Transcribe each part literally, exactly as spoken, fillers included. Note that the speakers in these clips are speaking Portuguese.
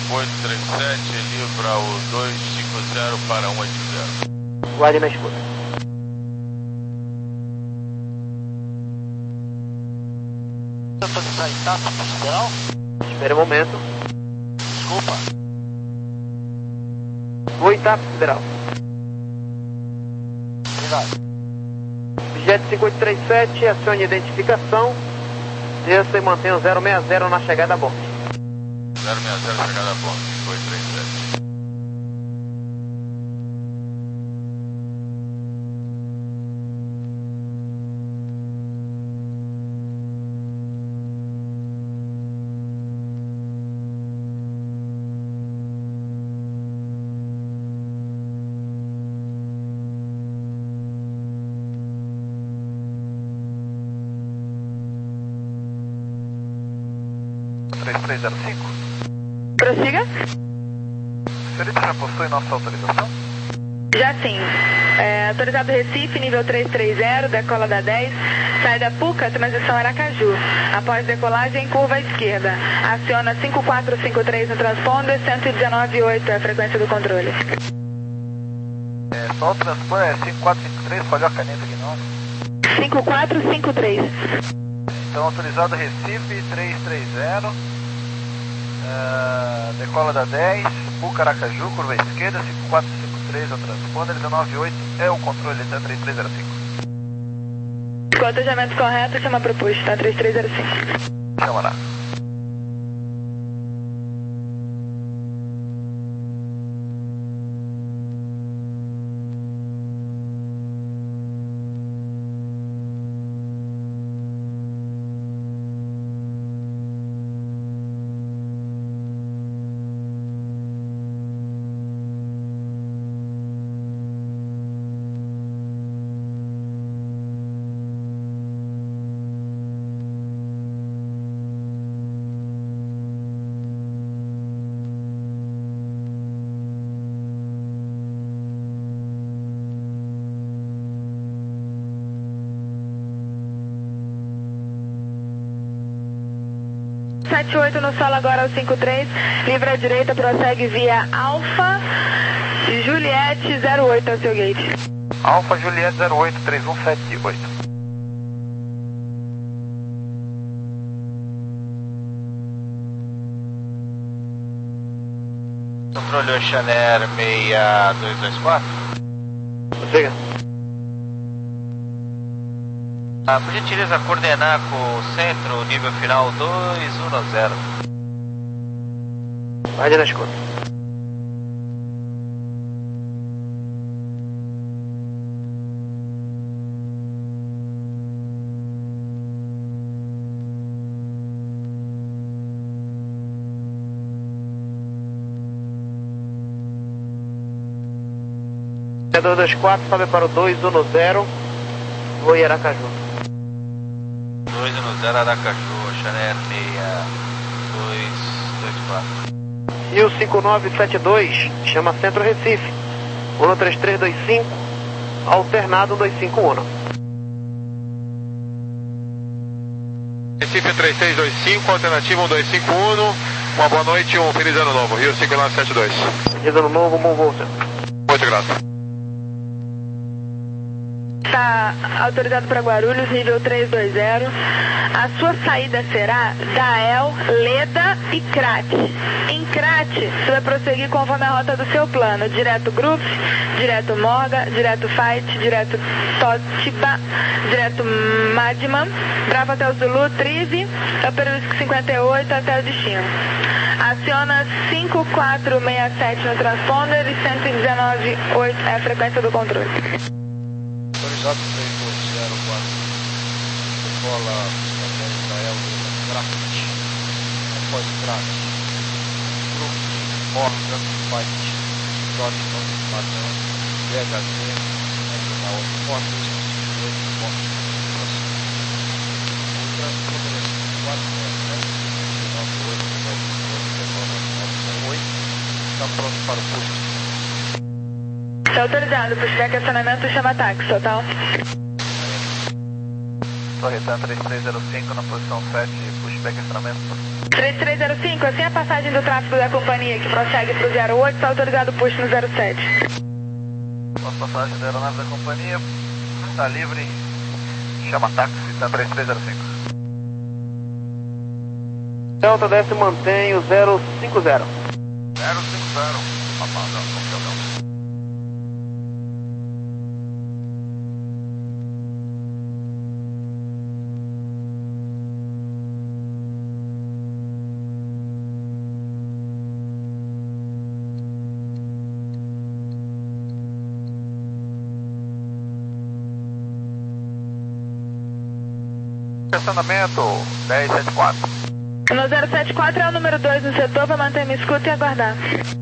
oito três sete, livra o dois cinco zero para um oito zero. Guarde na escuta. Autorizar em taxa federal? Espere um momento. Desculpa. Vou em TAP Federal. Obrigado. Jet cinco oito três sete, acione a identificação. Desça e mantenha o zero seis zero na chegada a bordo. zero seis zero, chegada a bordo, cinco oito três sete. três três zero cinco. Prossiga. Senhorita, já possui nossa autorização? Já sim. É, autorizado Recife, nível três três zero, decola da dez, sai da Puca, transição Aracaju. Após decolagem, curva à esquerda. Aciona cinco quatro cinco três no transponder, cento e dezenove vírgula oito é a frequência do controle. É, só o transponder é cinco quatro cinco três, falhou a caneta aqui não? cinco quatro cinco três. Então, autorizado Recife, três três zero, uh, decola da dez, Puca Aracaju, curva à esquerda, cinco quatro cinco três é o transponder, dezenove vírgula oito é o controle da três três zero cinco. Cotejamento correto, chama proposto, tá? três três zero cinco. Chama lá. sete oito no solo agora ao cinco três, livre à direita, prossegue via Alfa Juliette zero oito ao seu gate. Alfa Juliette zero oito, três um sete oito. Controle Oceanair seis dois dois quatro. Prossiga. Ah, por gentileza, coordenar com o centro, nível final dois um zero. Guarde na escuta. dois dois quatro, sobe para o dois um zero, vou em Aracaju. dois um zero Aracaju, Oceanair seis dois dois quatro. E o cinco nove sete dois, chama Centro Recife. um três três dois cinco, alternado dois cinco um. Recife três três dois cinco, alternativa um dois cinco um. Uma boa noite e um feliz ano novo. Rio cinco nove sete dois. Feliz ano novo, bom voo, senhor. Muito grato. Está autorizado para Guarulhos, nível três dois zero. A sua saída será Dael, Leda e Crate. Em Crate, você vai prosseguir conforme a rota do seu plano. Direto Groove, direto Morga, direto Fight, direto Totiba, direto Madman, Bravo até o Zulu, Trive, Operisco cinquenta e oito até o destino. Aciona cinco quatro seis sete no transponder e cento e dezenove vírgula oito é a frequência do controle. Autorizado três dois zero quatro, decola da Israel, Graft, após Graft, Grupo, Morgan, Fight, Dotton, Madame, D H Z, Nacional, Portos, dois pontos, Ultra, quatro sete nove oito, decola nove zero oito, está pronto para o posto. Está autorizado, pushback acionamento, chama táxi, total. Torretan três três zero cinco na posição sete, pushback acionamento. três três zero cinco, assim a passagem do tráfego da companhia que prossegue para o zero oito, está autorizado o push no zero sete. A passagem da aeronave da companhia está livre, chama táxi, tá três três zero cinco. Delta desce e mantém o zero cinco zero. zero cinco zero, apagão, apagão. Estacionamento dez setenta e quatro. No zero sete quatro é o número dois no setor para manter minha escuta e aguardar.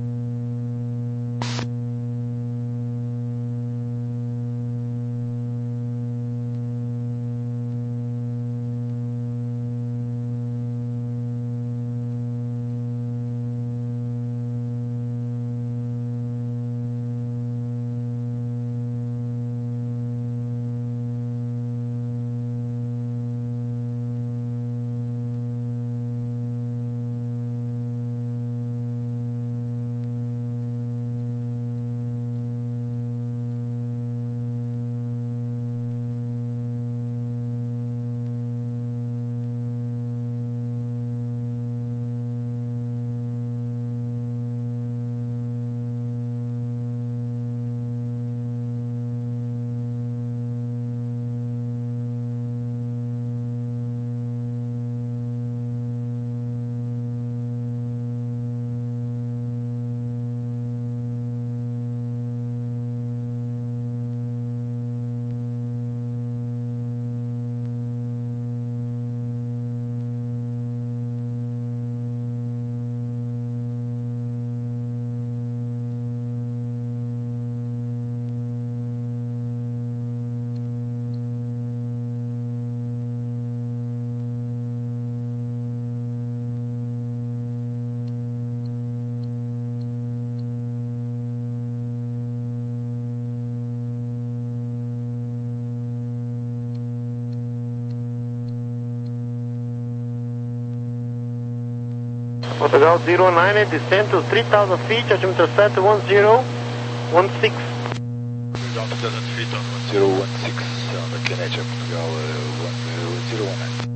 Portugal zero nine, descend to three thousand feet, altimeter set one zero one six. Portugal three thousand feet on one zero one six on the Canadian Portugal uh, one zero one nine.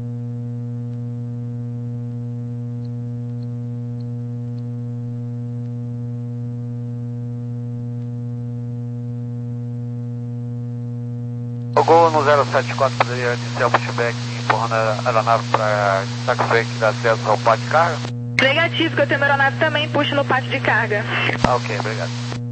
O Gol no zero sete quatro poderia iniciar o pushback empurrando a aeronave para taxiway que dá acesso ao pátio de carga? Negativo, que eu tenho uma aeronave também, puxa no pátio de carga. Ah, ok, obrigado.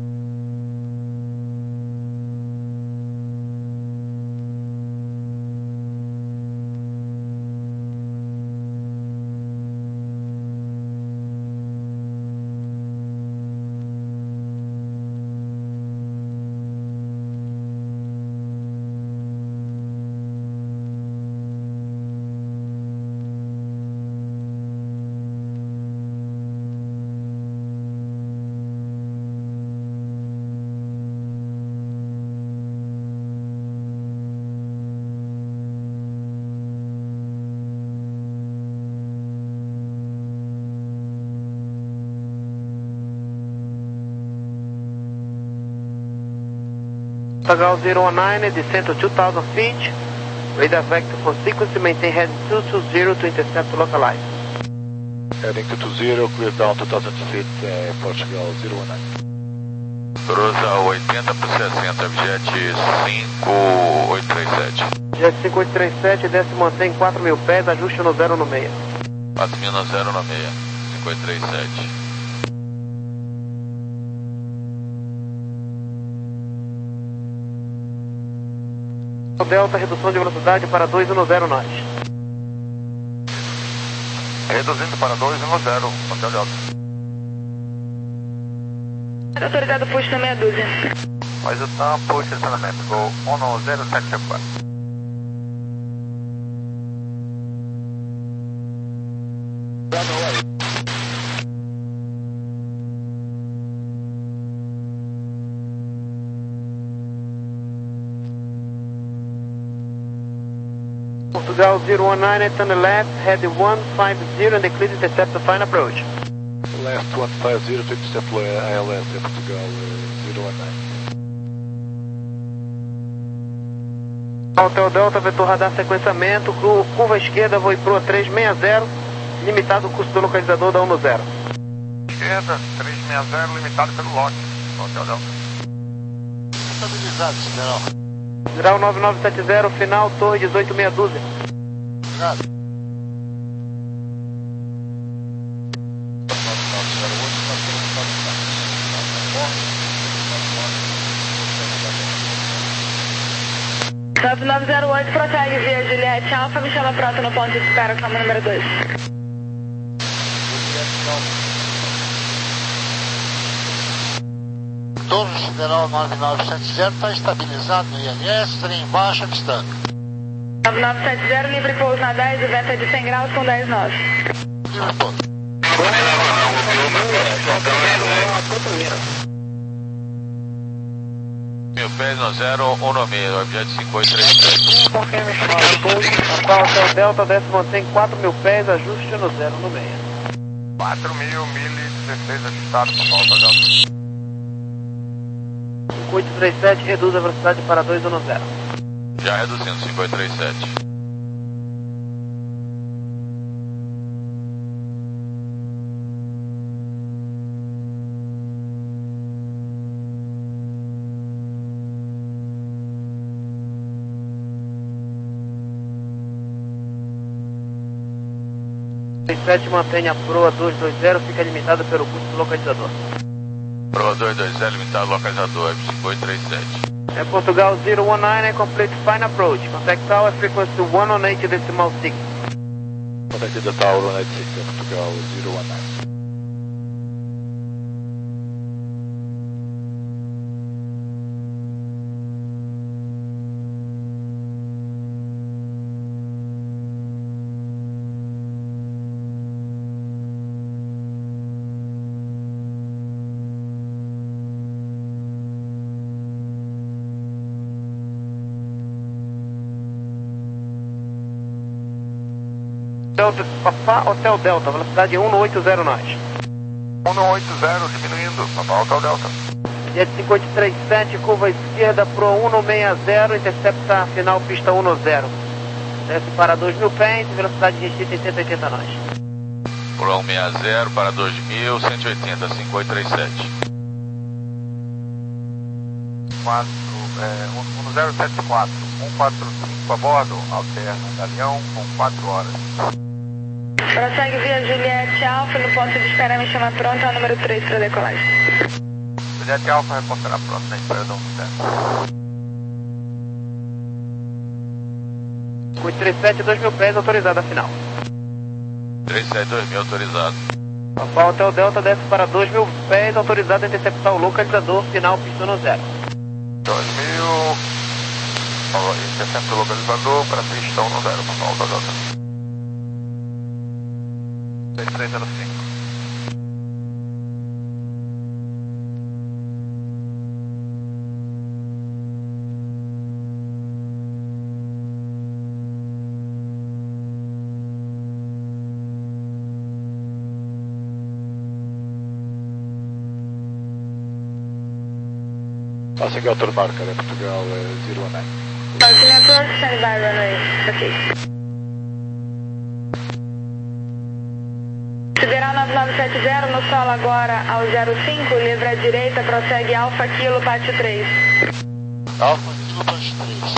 Portugal zero one nine, descend to two thousand feet, radar vector for sequence, maintain heading two two zero to intercept localize. Heading to two zero, clear down two thousand feet, uh, Portugal zero one nine. Cruza oitenta por sessenta, Jet cinco oito três sete. Jet cinco oito três sete, desce e mantém quatro mil pés, ajuste no zero no meio. quatro mil no zero no meio, cinco oito três sete. Delta, redução de velocidade para dois um zero nós. Reduzindo para dois um zero, Hotel Delta. Autorizado push na meia dúzia. Faz o tampo, estacionamento, Gol um zero sete quatro. Portugal zero one nine, turn left, head one five zero and decline intercept the final approach. Left one five zero to intercept I L S em Portugal zero one nine. Hotel Delta, vetor radar sequenciamento, curva esquerda, voo Proa trezentos e sessenta, limitado o custo do localizador da um zero. Esquerda, trezentos e sessenta, limitado pelo lote. Hotel Delta. Estabilizado, general. Grau nove nove sete zero, final, torre dezoito meia dúzia. Obrigado. nove nove zero oito, prossegue via Juliette Alfa, me chama pronto no ponto de espera, cama número dois. Torre Sideral nove nove sete zero está estabilizado no I L S, trem baixa distância. nove nove sete zero, livre pouso na dez, o vento é de cem graus com dez nove. Livre pouso. Mil pés no zero, um no meio, objeto cinco oito três sete. Hotel Delta, desce mantém quatro mil pés, ajuste no zero no meio. quatro mil, mil e dezesseis ajustado para volta Delta. cinco oito três sete, reduz a velocidade para dois um zero. Já reduzindo, cinco oito três sete. três sete mantém a Proa duzentos e vinte, fica limitado pelo custo do localizador. Proa duzentos e vinte, limitado localizador, cinco oito três sete. É Portugal zero one nine, complete final approach. Contact tower, frequency one oh eight decimal six. Contacted the tower one eight six em Portugal zero one nine. Delta, Papá Hotel Delta, velocidade um oito zero nós. um oitenta, diminuindo, Papá Hotel Delta. Jet cinco oito três sete, curva esquerda, Pro um sessenta, intercepta final pista um zero. Desce para dois mil pés, velocidade restrita em cento e oitenta nós. Proa um sessenta para dois mil, cento e oitenta, cinco oito três sete. quatro, é, um zero sete quatro, um quatro cinco a bordo, alterna Galeão com quatro horas. Prossegue via Juliette Alfa, no ponto de espera me chama pronto, é o número três para decolagem. Juliette Alfa reportará pronto na espera do um zero. cinco oito três sete, dois mil pés, autorizada a final. três sete dois mil autorizado. Papá Hotel Delta desce para dois mil pés, autorizado a interceptar o localizador, final pista um zero. dois mil, intercepta o localizador para pista um zero, Papá Hotel Delta. três três zero cinco. Passing out to marker em Portugal zero one nine. Continue approach, stand by runway, ok. Sideral nove nove sete zero, no solo agora ao zero cinco, livre à direita, prossegue Alfa Kilo, Pátio três. Alfa Kilo, Pátio três.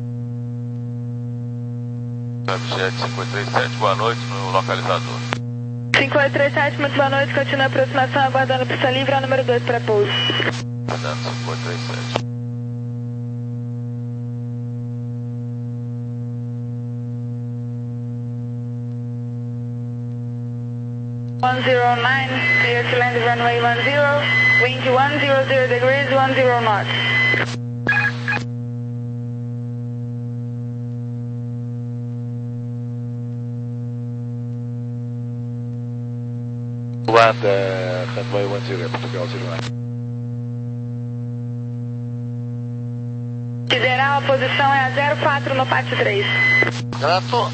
Objeto cinco oito três sete, boa noite no localizador. cinco oito três sete, muito boa noite, continua a aproximação, aguardando pista livre, é o número dois para pouso. Aguardando cinco oito três sete. one zero nine, clear to land runway one zero, wind one zero zero degrees, one zero knots. Land uh, runway one zero em Portugal zero nine. Sideral, a posição é a zero quatro no pátio três. Grato.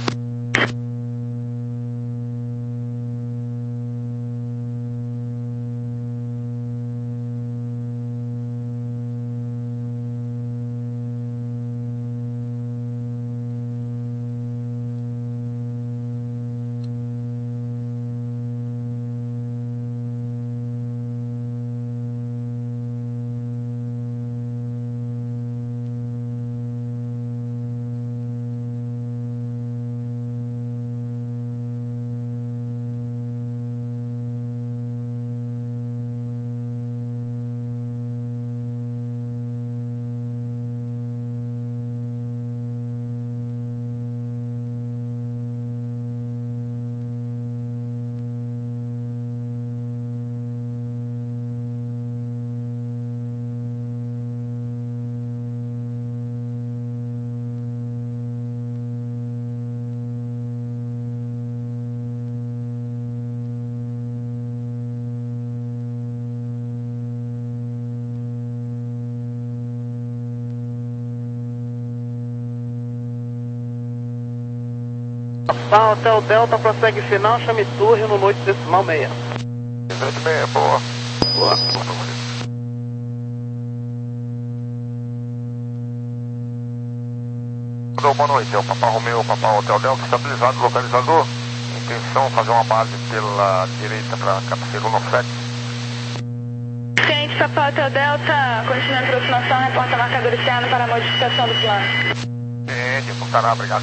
Tá, Hotel Delta, prossegue final, chame Surge no noite decimal meia. Noite meia, boa. Boa. Boa noite, é o Papa Romeu, Papa Hotel Delta, estabilizado, localizador. Intenção fazer uma base pela direita para Cabeceiro no sete. Ciente, Papa Hotel Delta, continua a aproximação, reporta marcador externo para a modificação do plano. Ciente, Puntará, obrigado.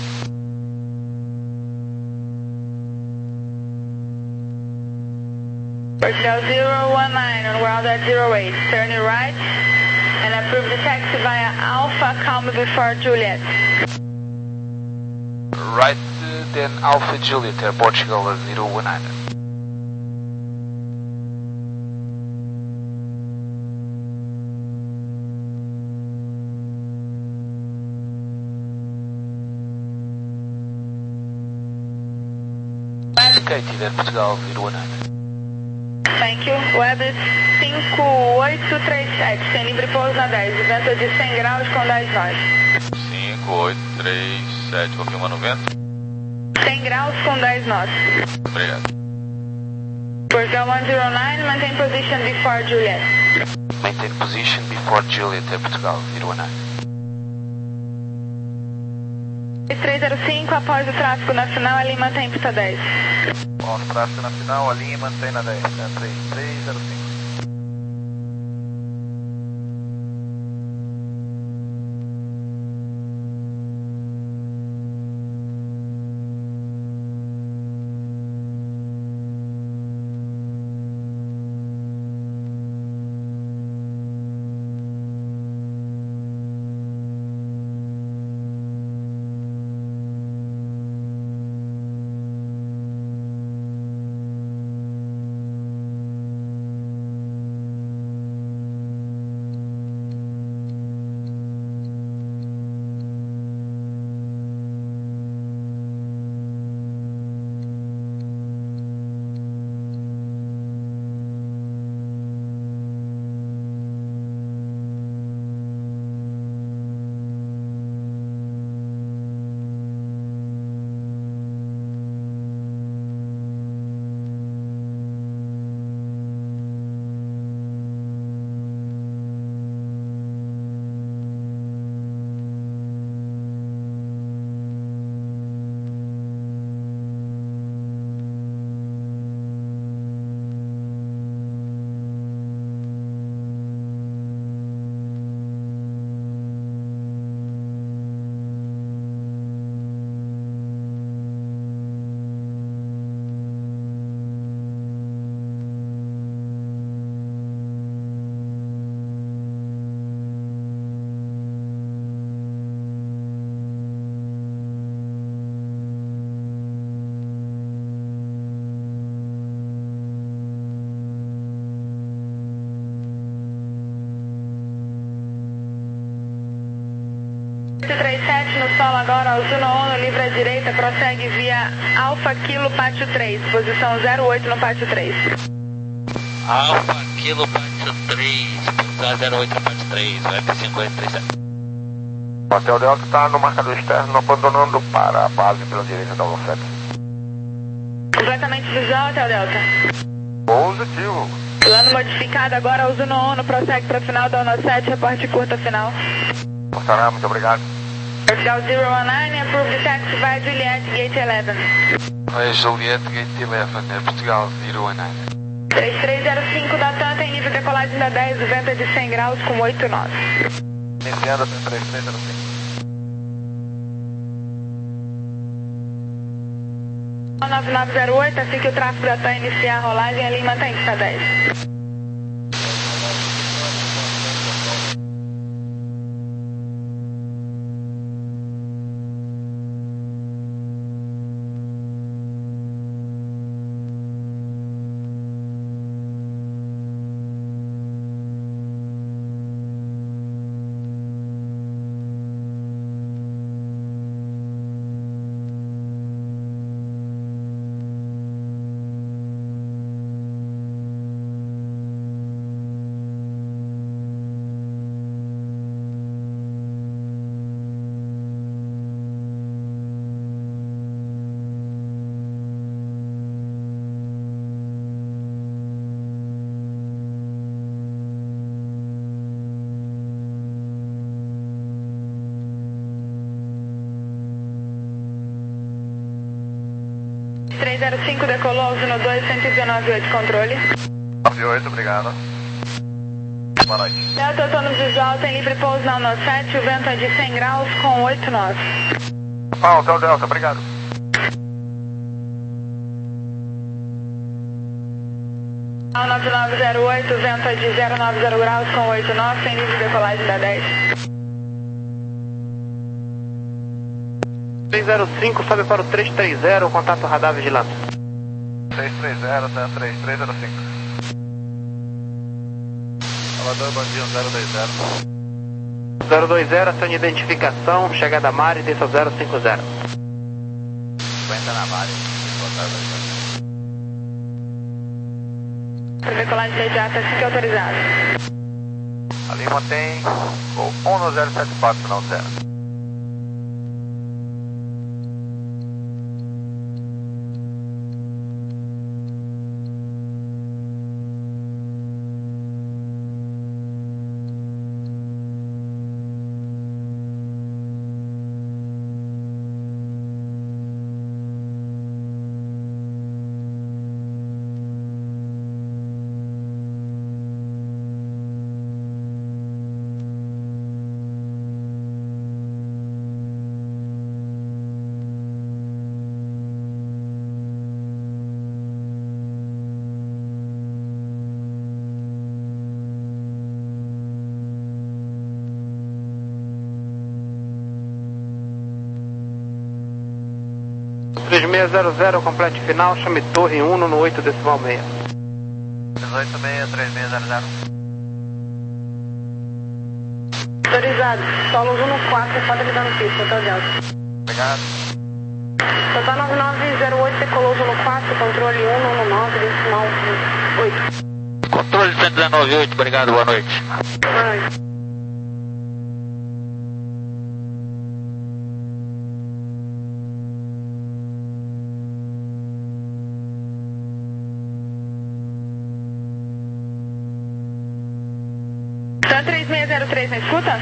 Portugal zero one nine on ground at zero eight, turn right and approve the taxi via Alpha, calm before Juliet. Right, then Alpha Juliet, Air Portugal zero one nine. Indicated Air Portugal zero one nine. Thank you. Web cinco oito três sete, tem livre pouso na dez, vento de cem graus com dez nós. cinco oito três sete, confirmando o vento. cem graus com dez nós. Obrigado. Portugal one zero nine, maintain position before Juliet. Maintain position before Juliet, Air Portugal zero one nine. três zero cinco, após o tráfego nacional, ali mantém pista dez. Bom, tráfego na final, a linha mantém na dez, né? três três zero cinco. três sete no solo agora, o Zuno um, livre à direita, prossegue via Alfa Kilo Pátio três, posição zero oito no Pátio três. Alfa Kilo Pátio três, posição zero oito no Pátio três, web cinco oito três sete. Hotel Delta está no marcador externo, abandonando para a base pela direita da Lofete. Completamente visual, Hotel Delta. Positivo. Plano modificado, agora uso no ONU, prossegue para final da ONU sete, reporte curta final. Portará, muito obrigado. Portugal zero one nine, approve the taxi by Juliet, gate eleven. Vai Juliet, gate eleven, é Portugal zero one nine. três três zero cinco da TAM, tem nível de decolagem da dez, o vento é de cem graus com oito nós. Iniciando três três zero cinco. nove nove zero oito, assim que o tráfego da TAM iniciar a rolagem, ali mantém pista dez. três zero cinco decolou, uso no dois, cento e dezenove oito, controle. nove oito, obrigado. Boa noite. Delta autônomo visual, tem livre pouso na ONU sete, o vento é de cem graus com oito nós. Ah, Hotel Delta, obrigado. nove nove zero oito, o vento é de zero nove zero graus com oito nós, tem livre decolagem da dez. três zero cinco, sobe para o três três zero, contato radar vigilância. três três zero, TAM três três zero cinco. Salvador, Bandinho zero dois zero. zero dois zero, ação de identificação, chegada a Mari, desça zero cinco zero. cinquenta na Mari, Para decolagem imediata, assim que autorizado. ali mantém o um zero sete quatro, final zero. três seis zero zero, complete final, chame torre um no oito decimal seis. dezoito seis, três seis zero zero. Autorizado, solo um no quatro, pode me dar no pista, Hotel Delta. Obrigado. Total nove nove zero oito, decolou no quatro, controle um no nove decimal oito. Controle cento e dezenove oito, obrigado, boa noite. Boa noite. TAM três seis zero três na escuta?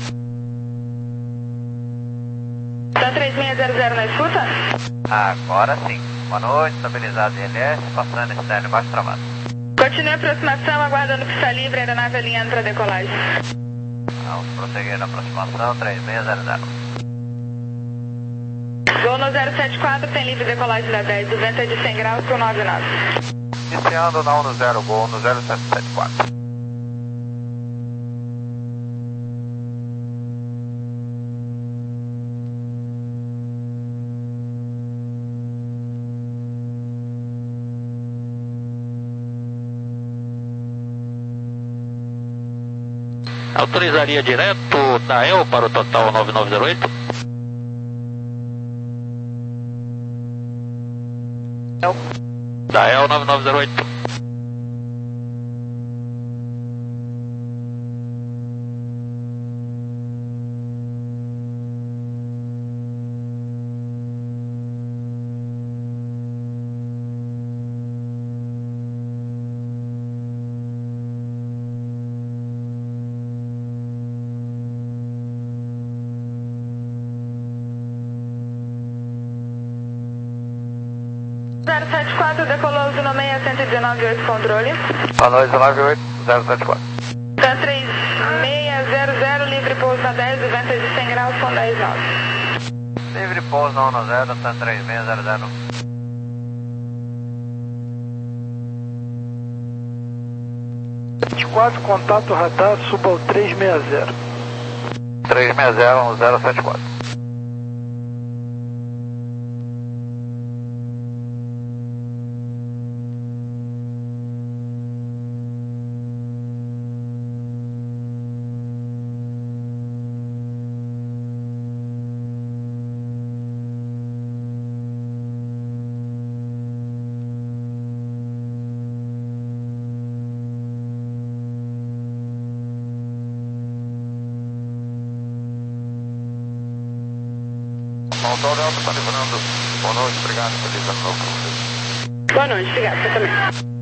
TAM três seis zero zero na escuta? Agora sim. Boa noite, estabilizado I L S, passando externo embaixo travado. Continue a aproximação, aguardando pista livre, aeronave alinhando para decolagem. Vamos prosseguir na aproximação, três seis zero zero. Voo no zero sete quatro, tem livre decolagem da dez, o vento é de cem graus com nove nove. Iniciando na um no zero, gol no zero sete sete quatro. Autorizaria direto da E L para o total nove nove zero oito? Da E L nove nove zero oito. zero sete quatro, decolou Juno seis, cento e dezenove oito, controle. Boa noite, dezenove oito, zero sete quatro. Tan três seis zero zero, livre pouso na dez, vento de cem graus com dez nove. Livre pouso na um zero, Tan três seis zero zero. vinte e quatro, contato radar, suba ao trezentos e sessenta. trezentos e sessenta, zero sete quatro. Motor Delta, está livrando. Boa noite, obrigado por ligar no novo. Boa noite, obrigado, você também.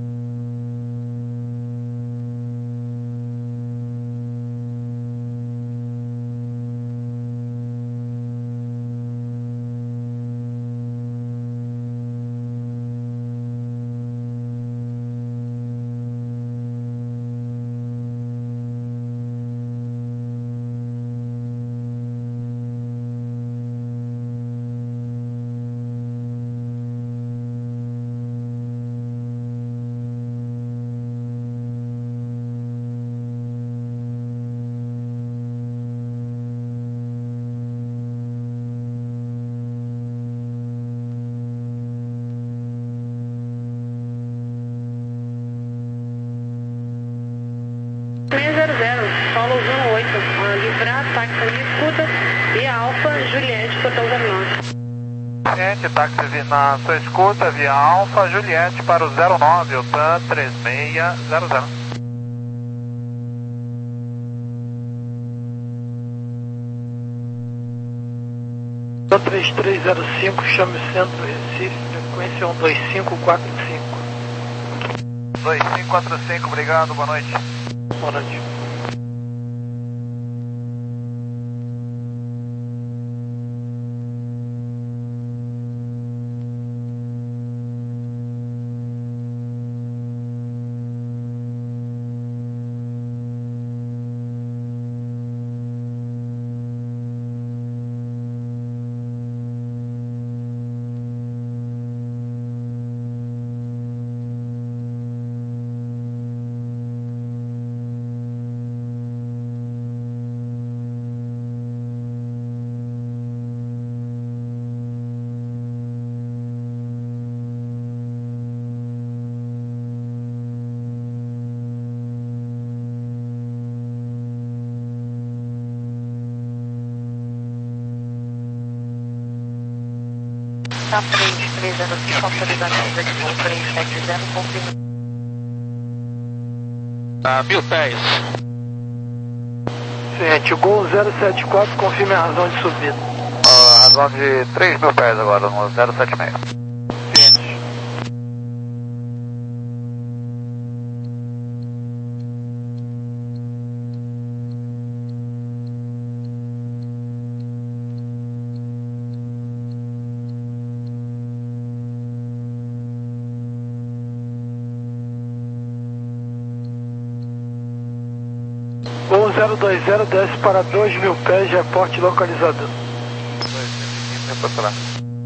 seis zero zero, solo Juno oito, livrar, táxi na escuta, via Alfa, Juliette, portão zero nove. Gente, táxi na sua escuta, via Alfa, Juliette para o zero nove, o Tan três seis zero zero. Tan três três zero cinco, chame o centro Recife, frequência um dois cinco quatro cinco. dois cinco quatro cinco, obrigado, boa noite. Boa noite. Tan três três zero cinco, autorizamento de voo três sete zero, confirma. Ah, mil pés. Gente, Gol zero sete quatro, confirme a razão de subida. Uh, razão de três mil pés agora, no zero sete seis. Ciente. Gol zero dois zero, desce para dois mil pés, reporte localizador. dois mil e quinze, lá.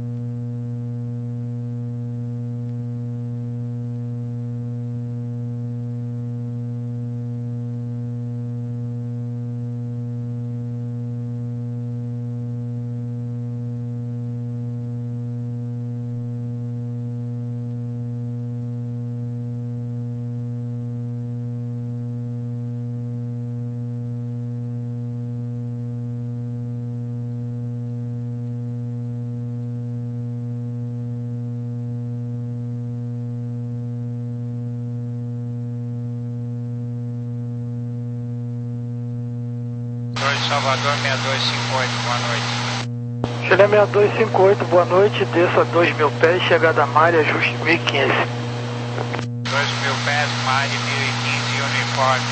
Salvador seis dois cinco oito, boa noite. Chile seis dois cinco oito, boa noite, desça dois mil pés, chegada a Mari, ajuste mil e quinze. dois mil pés, Mari mil e quinze, uniforme.